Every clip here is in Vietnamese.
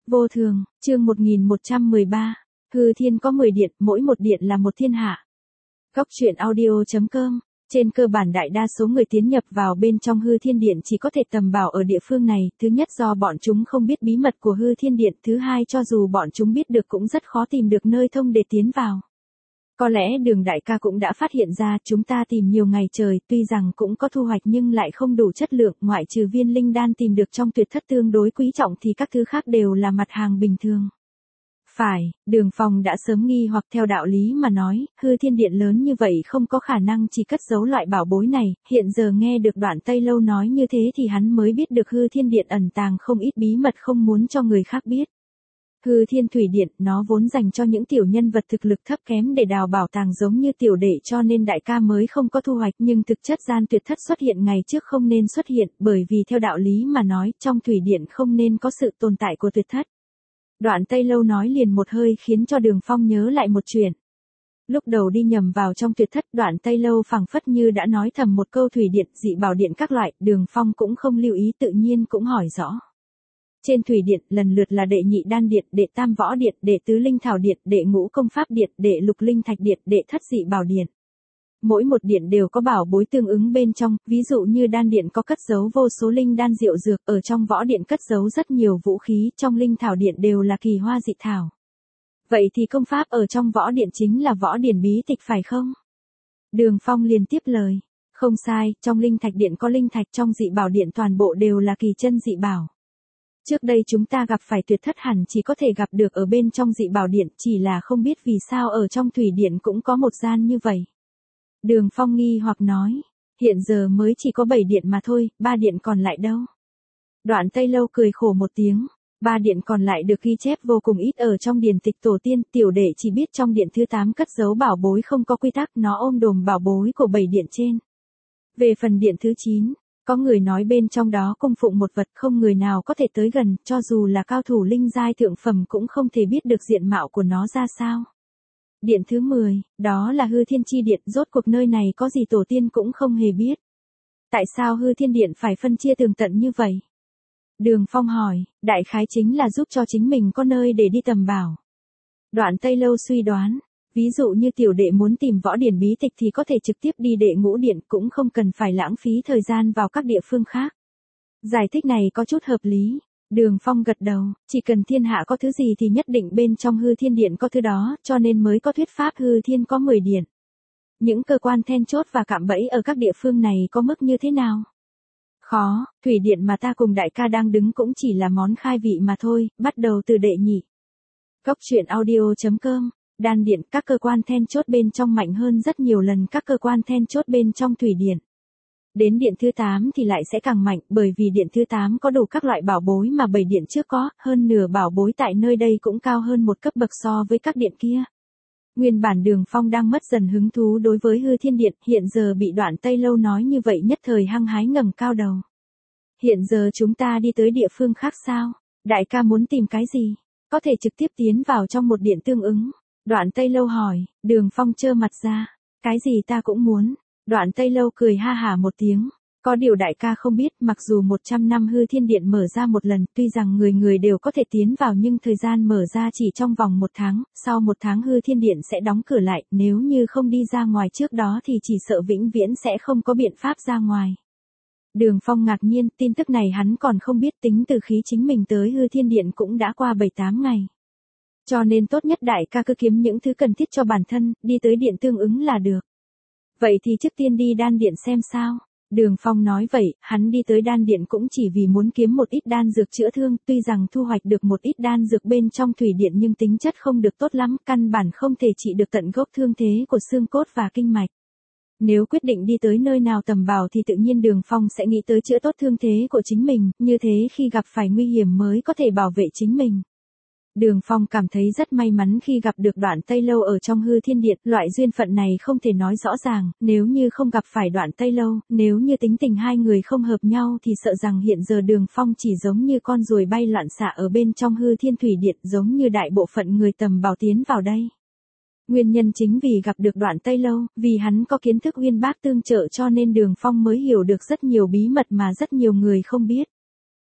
Vô thường, chương 1113. Hư thiên có 10 điện, mỗi một điện là một thiên hạ. Góc truyện audio.com. Trên cơ bản đại đa số người tiến nhập vào bên trong hư thiên điện chỉ có thể tầm bảo ở địa phương này, thứ nhất do bọn chúng không biết bí mật của hư thiên điện, thứ hai cho dù bọn chúng biết được cũng rất khó tìm được nơi thông để tiến vào. Có lẽ Đường đại ca cũng đã phát hiện ra, chúng ta tìm nhiều ngày trời, tuy rằng cũng có thu hoạch nhưng lại không đủ chất lượng, ngoại trừ viên linh đan tìm được trong tuyệt thất tương đối quý trọng thì các thứ khác đều là mặt hàng bình thường. Phải, Đường Phong đã sớm nghi hoặc theo đạo lý mà nói, hư thiên điện lớn như vậy không có khả năng chỉ cất giấu loại bảo bối này, hiện giờ nghe được Đoạn Tây Lâu nói như thế thì hắn mới biết được hư thiên điện ẩn tàng không ít bí mật không muốn cho người khác biết. Hư thiên thủy điện, nó vốn dành cho những tiểu nhân vật thực lực thấp kém để đào bảo tàng giống như tiểu đệ, cho nên đại ca mới không có thu hoạch, nhưng thực chất gian tuyệt thất xuất hiện ngày trước không nên xuất hiện, bởi vì theo đạo lý mà nói, trong thủy điện không nên có sự tồn tại của tuyệt thất. Đoạn Tây Lâu nói liền một hơi khiến cho Đường Phong nhớ lại một chuyện. Lúc đầu đi nhầm vào trong tuyệt thất, Đoạn Tây Lâu phảng phất như đã nói thầm một câu thủy điện, dị bảo điện các loại, Đường Phong cũng không lưu ý, tự nhiên cũng hỏi rõ. Trên thủy điện lần lượt là đệ nhị đan điện, đệ tam võ điện, đệ tứ linh thảo điện, đệ ngũ công pháp điện, đệ lục linh thạch điện, đệ thất dị bảo điện. Mỗi một điện đều có bảo bối tương ứng bên trong, ví dụ như đan điện có cất giấu vô số linh đan diệu dược, ở trong võ điện cất giấu rất nhiều vũ khí, trong linh thảo điện đều là kỳ hoa dị thảo. Vậy thì công pháp ở trong võ điện chính là võ điển bí tịch phải không? Đường Phong liền tiếp lời. Không sai, trong linh thạch điện có linh thạch, trong dị bảo điện toàn bộ đều là kỳ chân dị bảo. Trước đây chúng ta gặp phải tuyệt thất hẳn chỉ có thể gặp được ở bên trong dị bảo điện, chỉ là không biết vì sao ở trong thủy điện cũng có một gian như vậy. Đường Phong nghi hoặc nói, hiện giờ mới chỉ có 7 điện mà thôi, 3 điện còn lại đâu? Đoạn Tây Lâu cười khổ một tiếng, 3 điện còn lại được ghi chép vô cùng ít ở trong điển tịch tổ tiên, tiểu đệ chỉ biết trong điện thứ 8 cất giấu bảo bối không có quy tắc, nó ôm đồm bảo bối của 7 điện trên. Về phần điện thứ 9, có người nói bên trong đó cung phụng một vật không người nào có thể tới gần, cho dù là cao thủ linh giai thượng phẩm cũng không thể biết được diện mạo của nó ra sao. Điện thứ 10, đó là hư thiên chi điện, rốt cuộc nơi này có gì tổ tiên cũng không hề biết. Tại sao hư thiên điện phải phân chia tường tận như vậy? Đường Phong hỏi, đại khái chính là giúp cho chính mình có nơi để đi tầm bảo. Đoạn Tây Lâu suy đoán, ví dụ như tiểu đệ muốn tìm võ điển bí tịch thì có thể trực tiếp đi đệ ngũ điện, cũng không cần phải lãng phí thời gian vào các địa phương khác. Giải thích này có chút hợp lý. Đường Phong gật đầu, chỉ cần thiên hạ có thứ gì thì nhất định bên trong hư thiên điện có thứ đó, cho nên mới có thuyết pháp hư thiên có 10 điện. Những cơ quan then chốt và cạm bẫy ở các địa phương này có mức như thế nào? Khó, thủy điện mà ta cùng đại ca đang đứng cũng chỉ là món khai vị mà thôi, bắt đầu từ đệ nhị. Góc truyện audio.com. Đan điện, các cơ quan then chốt bên trong mạnh hơn rất nhiều lần các cơ quan then chốt bên trong thủy điện. Đến điện thứ 8 thì lại sẽ càng mạnh, bởi vì điện thứ 8 có đủ các loại bảo bối mà 7 điện trước có, hơn nửa bảo bối tại nơi đây cũng cao hơn một cấp bậc so với các điện kia. Nguyên bản Đường Phong đang mất dần hứng thú đối với hư thiên điện, hiện giờ bị Đoạn Tây Lâu nói như vậy nhất thời hăng hái ngẩng cao đầu. Hiện giờ chúng ta đi tới địa phương khác sao? Đại ca muốn tìm cái gì? Có thể trực tiếp tiến vào trong một điện tương ứng. Đoạn Tây Lâu hỏi, Đường Phong trơ mặt ra, cái gì ta cũng muốn. Đoạn Tây Lâu cười ha hả một tiếng, có điều đại ca không biết, mặc dù 100 năm hư thiên điện mở ra một lần, tuy rằng người người đều có thể tiến vào nhưng thời gian mở ra chỉ trong vòng 1 tháng, sau 1 tháng hư thiên điện sẽ đóng cửa lại, nếu như không đi ra ngoài trước đó thì chỉ sợ vĩnh viễn sẽ không có biện pháp ra ngoài. Đường Phong ngạc nhiên, tin tức này hắn còn không biết, tính từ khi chính mình tới hư thiên điện cũng đã qua 7-8 ngày. Cho nên tốt nhất đại ca cứ kiếm những thứ cần thiết cho bản thân, đi tới điện tương ứng là được. Vậy thì trước tiên đi đan điện xem sao. Đường Phong nói vậy, hắn đi tới đan điện cũng chỉ vì muốn kiếm một ít đan dược chữa thương, tuy rằng thu hoạch được một ít đan dược bên trong thủy điện nhưng tính chất không được tốt lắm, căn bản không thể trị được tận gốc thương thế của xương cốt và kinh mạch. Nếu quyết định đi tới nơi nào tầm bảo thì tự nhiên Đường Phong sẽ nghĩ tới chữa tốt thương thế của chính mình, như thế khi gặp phải nguy hiểm mới có thể bảo vệ chính mình. Đường Phong cảm thấy rất may mắn khi gặp được Đoạn Tây Lâu ở trong hư thiên điện, loại duyên phận này không thể nói rõ ràng, nếu như không gặp phải Đoạn Tây Lâu, nếu như tính tình hai người không hợp nhau thì sợ rằng hiện giờ Đường Phong chỉ giống như con ruồi bay loạn xạ ở bên trong hư thiên thủy điện, giống như đại bộ phận người tầm bảo tiến vào đây. Nguyên nhân chính vì gặp được Đoạn Tây Lâu, vì hắn có kiến thức uyên bác tương trợ cho nên Đường Phong mới hiểu được rất nhiều bí mật mà rất nhiều người không biết.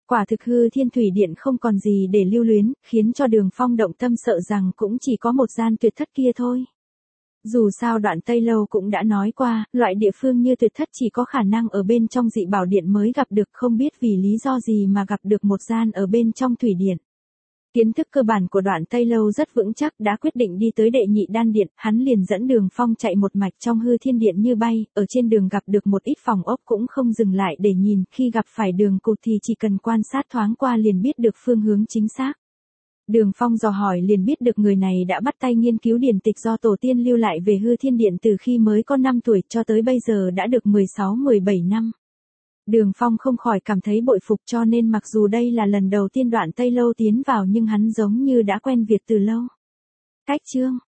Quả thực Hư Thiên Thủy Điện không còn gì để lưu luyến, khiến cho Đường Phong động tâm sợ rằng cũng chỉ có một gian tuyệt thất kia thôi. Dù sao Đoạn Tây Lâu cũng đã nói qua, loại địa phương như tuyệt thất chỉ có khả năng ở bên trong dị bảo điện mới gặp được, không biết vì lý do gì mà gặp được một gian ở bên trong thủy điện. Kiến thức cơ bản của Đoạn Tây Lâu rất vững chắc, đã quyết định đi tới đệ nhị đan điện, hắn liền dẫn Đường Phong chạy một mạch trong Hư Thiên Điện như bay, ở trên đường gặp được một ít phòng ốc cũng không dừng lại để nhìn, khi gặp phải đường cụt thì chỉ cần quan sát thoáng qua liền biết được phương hướng chính xác. Đường Phong dò hỏi liền biết được người này đã bắt tay nghiên cứu điển tịch do tổ tiên lưu lại về Hư Thiên Điện từ khi mới có 5 tuổi cho tới bây giờ đã được 16-17 năm. Đường Phong không khỏi cảm thấy bội phục, cho nên mặc dù đây là lần đầu tiên Đoạn Tây Lâu tiến vào nhưng hắn giống như đã quen việc từ lâu. Cách chương